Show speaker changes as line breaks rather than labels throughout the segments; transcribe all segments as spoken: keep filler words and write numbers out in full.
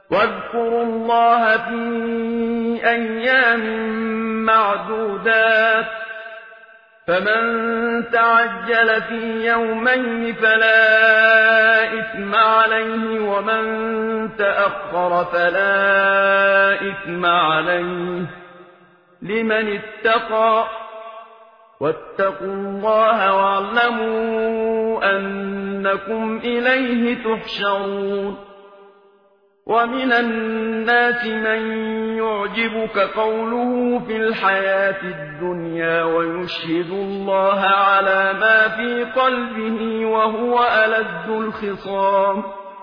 واذكروا الله في أيام معدودات فمن تعجل في يومين فلا إثم عليه ومن تأخر فلا إثم عليه لمن اتقى واتقوا الله واعلموا أنكم إليه تحشرون. ومن الناس من يعجبك قوله في الحياة الدنيا ويشهد الله على ما في قلبه وهو ألد الخصام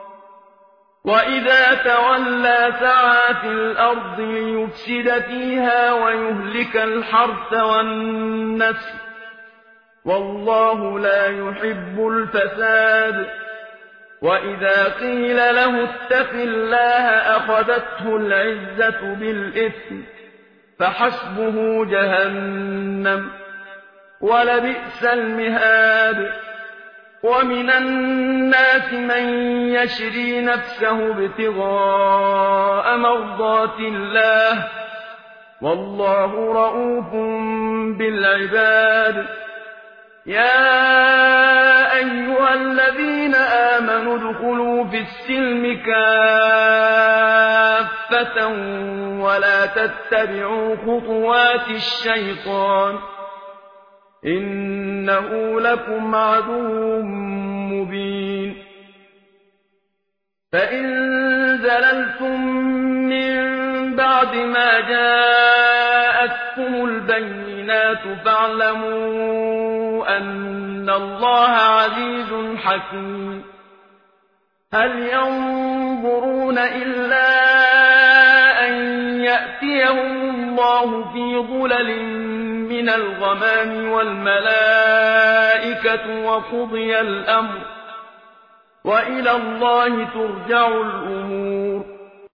وإذا تولى سعى في الأرض ليفسد فيها ويهلك الحرث والنسل والله لا يحب الفساد. وإذا قيل له اتق الله أخذته العزة بالإثم فحسبه جهنم ولبئس المهاد. ومن الناس من يشري نفسه ابتغاء مرضات الله والله رؤوف بالعباد. يا أيها الذين آمنوا ادخلوا في السلم كافة ولا تتبعوا خطوات الشيطان إنه لكم عدو مبين. فإن زللتم من بعد ما جاءتكم البينات فاعلموا أن الله عزيز حكيم. هل ينظرون إلا أن يأتيهم الله في ظلل من الغمام والملائكة وقضي الأمر وإلى الله ترجع الأمور.